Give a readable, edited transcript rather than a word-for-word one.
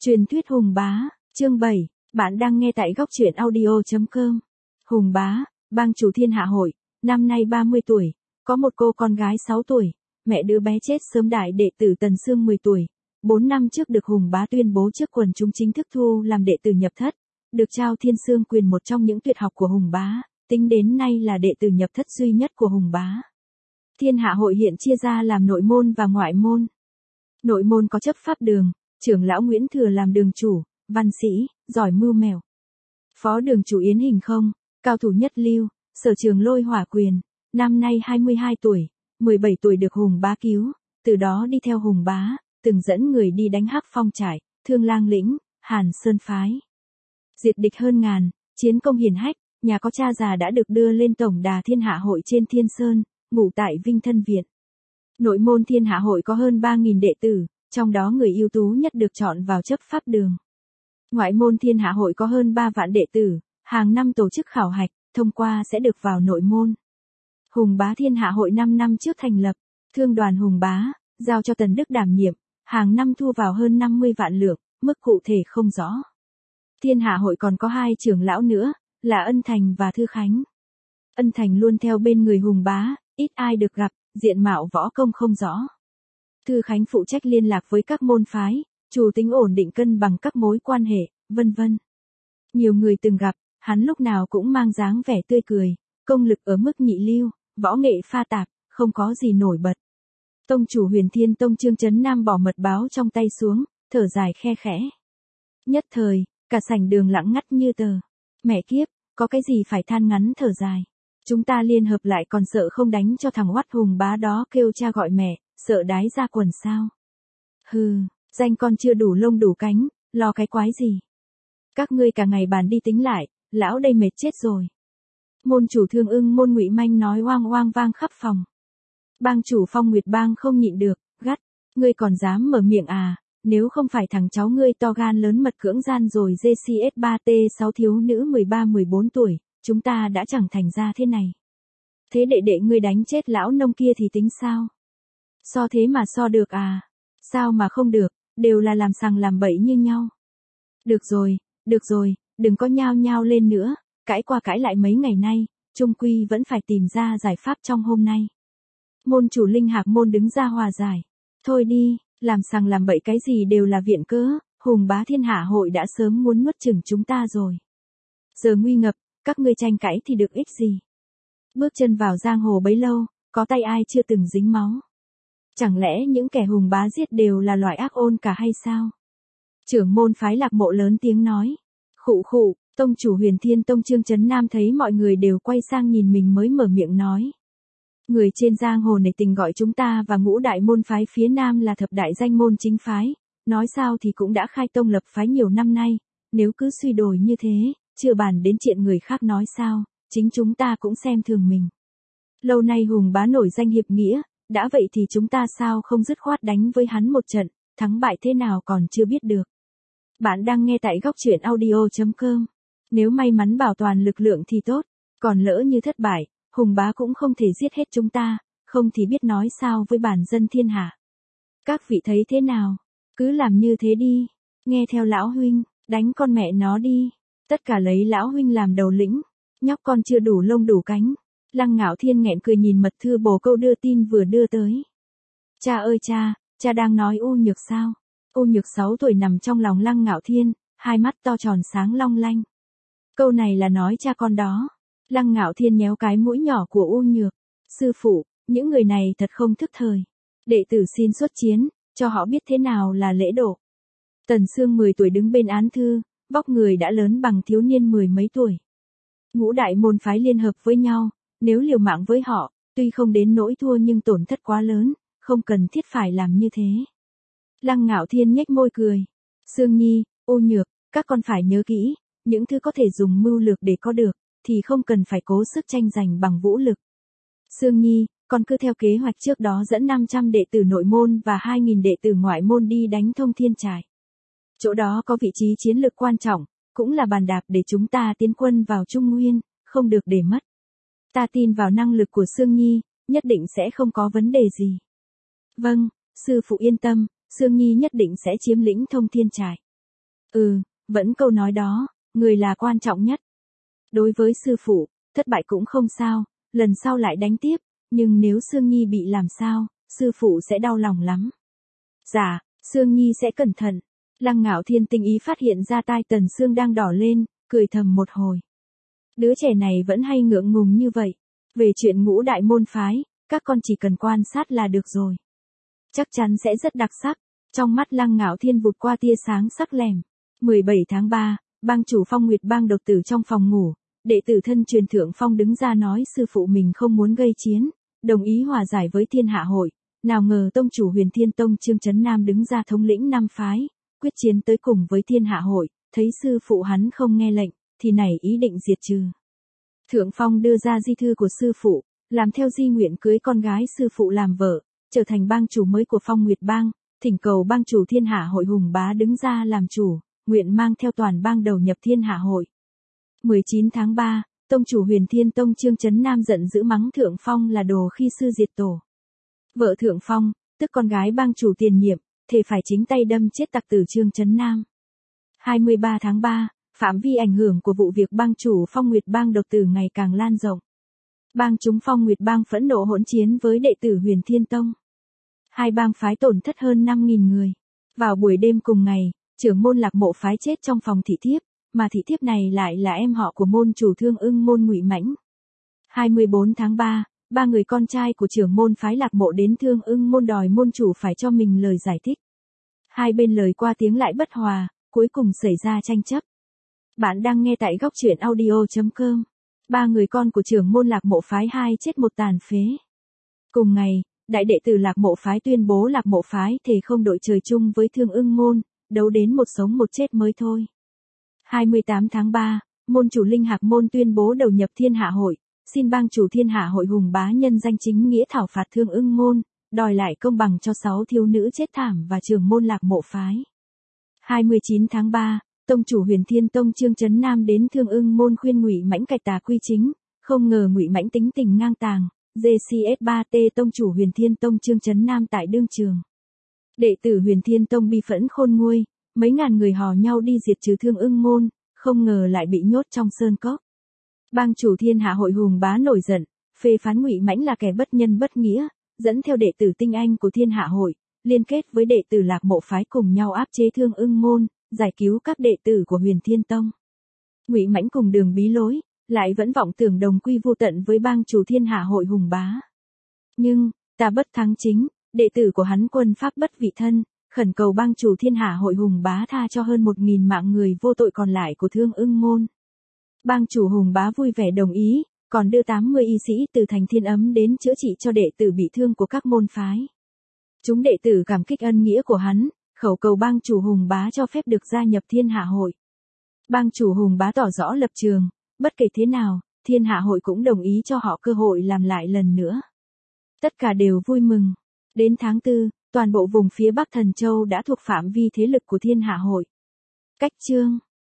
Truyền thuyết Hùng Bá, chương 7, bạn đang nghe tại góc truyện audio.com. Hùng Bá, bang chủ Thiên Hạ Hội, năm nay 30 tuổi, có một cô con gái 6 tuổi, mẹ đứa bé chết sớm. Đại đệ tử Tần Sương 10 tuổi, 4 năm trước được Hùng Bá tuyên bố trước quần chúng chính thức thu làm đệ tử nhập thất, được trao Thiên Sương quyền, một trong những tuyệt học của Hùng Bá, tính đến nay là đệ tử nhập thất duy nhất của Hùng Bá. Thiên Hạ Hội hiện chia ra làm nội môn và ngoại môn. Nội môn có chấp pháp đường, trưởng lão Nguyễn Thừa làm đường chủ, văn sĩ, giỏi mưu mèo. Phó đường chủ Yến Hình Không, cao thủ nhất lưu, sở trường Lôi Hỏa Quyền, năm nay 22 tuổi, 17 tuổi được Hùng Bá cứu, từ đó đi theo Hùng Bá, từng dẫn người đi đánh Hắc Phong Trại, Thương Lang Lĩnh, Hàn Sơn Phái. Diệt địch hơn ngàn, chiến công hiển hách, nhà có cha già đã được đưa lên tổng đà Thiên Hạ Hội trên Thiên Sơn, ngụ tại Vinh Thân Viện. Nội môn Thiên Hạ Hội có hơn 3.000 đệ tử, trong đó người ưu tú nhất được chọn vào chấp pháp đường. Ngoại môn Thiên Hạ Hội có hơn 3 vạn đệ tử, hàng năm tổ chức khảo hạch, thông qua sẽ được vào nội môn. Hùng Bá Thiên Hạ Hội 5 năm trước thành lập, thương đoàn Hùng Bá, giao cho Tần Đức đảm nhiệm, hàng năm thu vào hơn 50 vạn lượng, mức cụ thể không rõ. Thiên Hạ Hội còn có 2 trưởng lão nữa, là Ân Thành và Thư Khánh. Ân Thành luôn theo bên người Hùng Bá, ít ai được gặp, diện mạo võ công không rõ. Thư Khánh phụ trách liên lạc với các môn phái, chủ tính ổn định cân bằng các mối quan hệ, vân vân. Nhiều người từng gặp, hắn lúc nào cũng mang dáng vẻ tươi cười, công lực ở mức nhị lưu, võ nghệ pha tạp, không có gì nổi bật. Tông chủ Huyền Thiên Tông Trương Chấn Nam bỏ mật báo trong tay xuống, thở dài khe khẽ. Nhất thời, cả sảnh đường lặng ngắt như tờ. Mẹ kiếp, có cái gì phải than ngắn thở dài. Chúng ta liên hợp lại còn sợ không đánh cho thằng oắt Hùng Bá đó kêu cha gọi mẹ, sợ đái ra quần sao. Hừ, danh con chưa đủ lông đủ cánh, lo cái quái gì. Các ngươi cả ngày bàn đi tính lại, lão đây mệt chết rồi. Môn chủ Thương Ưng môn Ngụy Manh nói oang oang vang khắp phòng. Bang chủ Phong Nguyệt Bang không nhịn được, gắt, ngươi còn dám mở miệng à, nếu không phải thằng cháu ngươi to gan lớn mật cưỡng gian rồi GCS3T6 thiếu nữ 13-14 tuổi, chúng ta đã chẳng thành ra thế này. Thế đệ ngươi đánh chết lão nông kia thì tính sao? So thế mà so được à? Sao mà không được, đều là làm sằng làm bậy như nhau. Được rồi, đừng có nhao nhao lên nữa, cãi qua cãi lại mấy ngày nay, chung quy vẫn phải tìm ra giải pháp trong hôm nay. Môn chủ Linh Hạc môn đứng ra hòa giải. Thôi đi, làm sằng làm bậy cái gì đều là viện cớ, Hùng Bá Thiên Hạ Hội đã sớm muốn nuốt chửng chúng ta rồi. Giờ nguy ngập, các ngươi tranh cãi thì được ích gì? Bước chân vào giang hồ bấy lâu, có tay ai chưa từng dính máu? Chẳng lẽ những kẻ Hùng Bá giết đều là loại ác ôn cả hay sao? Trưởng môn phái Lạc Mộ lớn tiếng nói. Khụ khụ, tông chủ Huyền Thiên Tông Trương Chấn Nam thấy mọi người đều quay sang nhìn mình mới mở miệng nói. Người trên giang hồ nể tình gọi chúng ta và ngũ đại môn phái phía Nam là thập đại danh môn chính phái, nói sao thì cũng đã khai tông lập phái nhiều năm nay, nếu cứ suy đồi như thế, chưa bàn đến chuyện người khác nói sao, chính chúng ta cũng xem thường mình. Lâu nay Hùng Bá nổi danh hiệp nghĩa, đã vậy thì chúng ta sao không dứt khoát đánh với hắn một trận, thắng bại thế nào còn chưa biết được. Bạn đang nghe tại góc truyện audio.com. Nếu may mắn bảo toàn lực lượng thì tốt, còn lỡ như thất bại, Hùng Bá cũng không thể giết hết chúng ta, không thì biết nói sao với bản dân thiên hạ. Các vị thấy thế nào? Cứ làm như thế đi, nghe theo lão huynh, đánh con mẹ nó đi, tất cả lấy lão huynh làm đầu lĩnh, nhóc con chưa đủ lông đủ cánh. Lăng Ngạo Thiên nghẹn cười nhìn mật thư bồ câu đưa tin vừa đưa tới. Cha ơi cha đang nói U Nhược sao? U Nhược 6 tuổi nằm trong lòng Lăng Ngạo Thiên, hai mắt to tròn sáng long lanh. Câu này là nói cha con đó. Lăng Ngạo Thiên nhéo cái mũi nhỏ của U Nhược. Sư phụ, những người này thật không thức thời. Đệ tử xin xuất chiến, cho họ biết thế nào là lễ độ. Tần Sương 10 tuổi đứng bên án thư, vóc người đã lớn bằng thiếu niên 10 mấy tuổi. Ngũ đại môn phái liên hợp với nhau, nếu liều mạng với họ, tuy không đến nỗi thua nhưng tổn thất quá lớn, không cần thiết phải làm như thế. Lăng Ngạo Thiên nhếch môi cười. Sương Nhi, U Nhược, các con phải nhớ kỹ, những thứ có thể dùng mưu lược để có được, thì không cần phải cố sức tranh giành bằng vũ lực. Sương Nhi, con cứ theo kế hoạch trước đó dẫn 500 đệ tử nội môn và 2.000 đệ tử ngoại môn đi đánh Thông Thiên Trại. Chỗ đó có vị trí chiến lược quan trọng, cũng là bàn đạp để chúng ta tiến quân vào Trung Nguyên, không được để mất. Ta tin vào năng lực của Sương Nhi, nhất định sẽ không có vấn đề gì. Vâng, sư phụ yên tâm, Sương Nhi nhất định sẽ chiếm lĩnh Thông Thiên Trại. Vẫn câu nói đó, người là quan trọng nhất. Đối với sư phụ, thất bại cũng không sao, lần sau lại đánh tiếp, nhưng nếu Sương Nhi bị làm sao, sư phụ sẽ đau lòng lắm. Dạ, Sương Nhi sẽ cẩn thận. Lăng Ngạo Thiên tinh ý phát hiện ra tai Tần Sương đang đỏ lên, cười thầm một hồi. Đứa trẻ này vẫn hay ngượng ngùng như vậy. Về chuyện ngũ đại môn phái, các con chỉ cần quan sát là được rồi. Chắc chắn sẽ rất đặc sắc. Trong mắt Lăng Ngạo Thiên vụt qua tia sáng sắc lẻm. 17 tháng 3, bang chủ Phong Nguyệt Bang độc tử trong phòng ngủ. Đệ tử thân truyền Thượng Phong đứng ra nói sư phụ mình không muốn gây chiến, đồng ý hòa giải với Thiên Hạ Hội. Nào ngờ tông chủ Huyền Thiên Tông Chương Chấn Nam đứng ra thống lĩnh năm phái, quyết chiến tới cùng với Thiên Hạ Hội, thấy sư phụ hắn không nghe lệnh, thì nảy ý định diệt trừ. Thượng Phong đưa ra di thư của sư phụ, làm theo di nguyện cưới con gái sư phụ làm vợ, trở thành bang chủ mới của Phong Nguyệt Bang, thỉnh cầu bang chủ Thiên Hạ Hội Hùng Bá đứng ra làm chủ, nguyện mang theo toàn bang đầu nhập Thiên Hạ Hội. 19 tháng 3, tông chủ Huyền Thiên Tông Chương Chấn Nam giận dữ mắng Thượng Phong là đồ khi sư diệt tổ. Vợ Thượng Phong, tức con gái bang chủ tiền nhiệm, thề phải chính tay đâm chết tặc tử Chương Chấn Nam. 23 tháng 3, phạm vi ảnh hưởng của vụ việc bang chủ Phong Nguyệt Bang độc tử ngày càng lan rộng. Bang chúng Phong Nguyệt Bang phẫn nộ hỗn chiến với đệ tử Huyền Thiên Tông. Hai bang phái tổn thất hơn 5.000 người. Vào buổi đêm cùng ngày, trưởng môn Lạc Mộ phái chết trong phòng thị thiếp, mà thị thiếp này lại là em họ của môn chủ Thương Ưng môn Ngụy Mãnh. 24 tháng 3, ba người con trai của trưởng môn phái Lạc Mộ đến Thương Ưng môn đòi môn chủ phải cho mình lời giải thích. Hai bên lời qua tiếng lại bất hòa, cuối cùng xảy ra tranh chấp. Bạn đang nghe tại góc truyện audio.com. Ba người con của trưởng môn Lạc Mộ phái 2 chết một tàn phế. Cùng ngày, đại đệ tử Lạc Mộ phái tuyên bố Lạc Mộ phái thề không đội trời chung với Thương Ưng môn, đấu đến một sống một chết mới thôi. 28 tháng 3, môn chủ Linh Hạc môn tuyên bố đầu nhập Thiên Hạ Hội, xin bang chủ Thiên Hạ Hội Hùng Bá nhân danh chính nghĩa thảo phạt Thương Ưng môn, đòi lại công bằng cho 6 thiếu nữ chết thảm và trưởng môn Lạc Mộ phái. 29 tháng 3, tông chủ Huyền Thiên Tông Chương Chấn Nam đến Thương Ưng môn khuyên Ngụy Mãnh cải tà quy chính, không ngờ Ngụy Mãnh tính tình ngang tàng, GCS3T tông chủ Huyền Thiên Tông Chương Chấn Nam tại đương trường. Đệ tử Huyền Thiên Tông bi phẫn khôn nguôi, mấy ngàn người hò nhau đi diệt trừ Thương Ưng môn, không ngờ lại bị nhốt trong sơn cốc. Bang chủ Thiên Hạ Hội Hùng Bá nổi giận, phê phán Ngụy Mãnh là kẻ bất nhân bất nghĩa, dẫn theo đệ tử tinh anh của Thiên Hạ Hội, liên kết với đệ tử Lạc Mộ phái cùng nhau áp chế Thương Ưng môn, giải cứu các đệ tử của Huyền Thiên Tông. Ngụy Mãnh cùng đường bí lối, lại vẫn vọng tưởng đồng quy vu tận với bang chủ Thiên Hạ Hội Hùng Bá. Nhưng, ta bất thắng chính, đệ tử của hắn quân pháp bất vị thân, khẩn cầu bang chủ Thiên Hạ Hội Hùng Bá tha cho hơn 1.000 mạng người vô tội còn lại của Thương Ưng môn. Bang chủ Hùng Bá vui vẻ đồng ý, còn đưa 80 y sĩ từ thành Thiên Ấm đến chữa trị cho đệ tử bị thương của các môn phái. Chúng đệ tử cảm kích ân nghĩa của hắn, khẩu cầu bang chủ Hùng Bá cho phép được gia nhập Thiên Hạ Hội. Bang chủ Hùng Bá tỏ rõ lập trường, bất kể thế nào, Thiên Hạ Hội cũng đồng ý cho họ cơ hội làm lại lần nữa. Tất cả đều vui mừng. Đến tháng 4, toàn bộ vùng phía Bắc Thần Châu đã thuộc phạm vi thế lực của Thiên Hạ Hội. Cách chương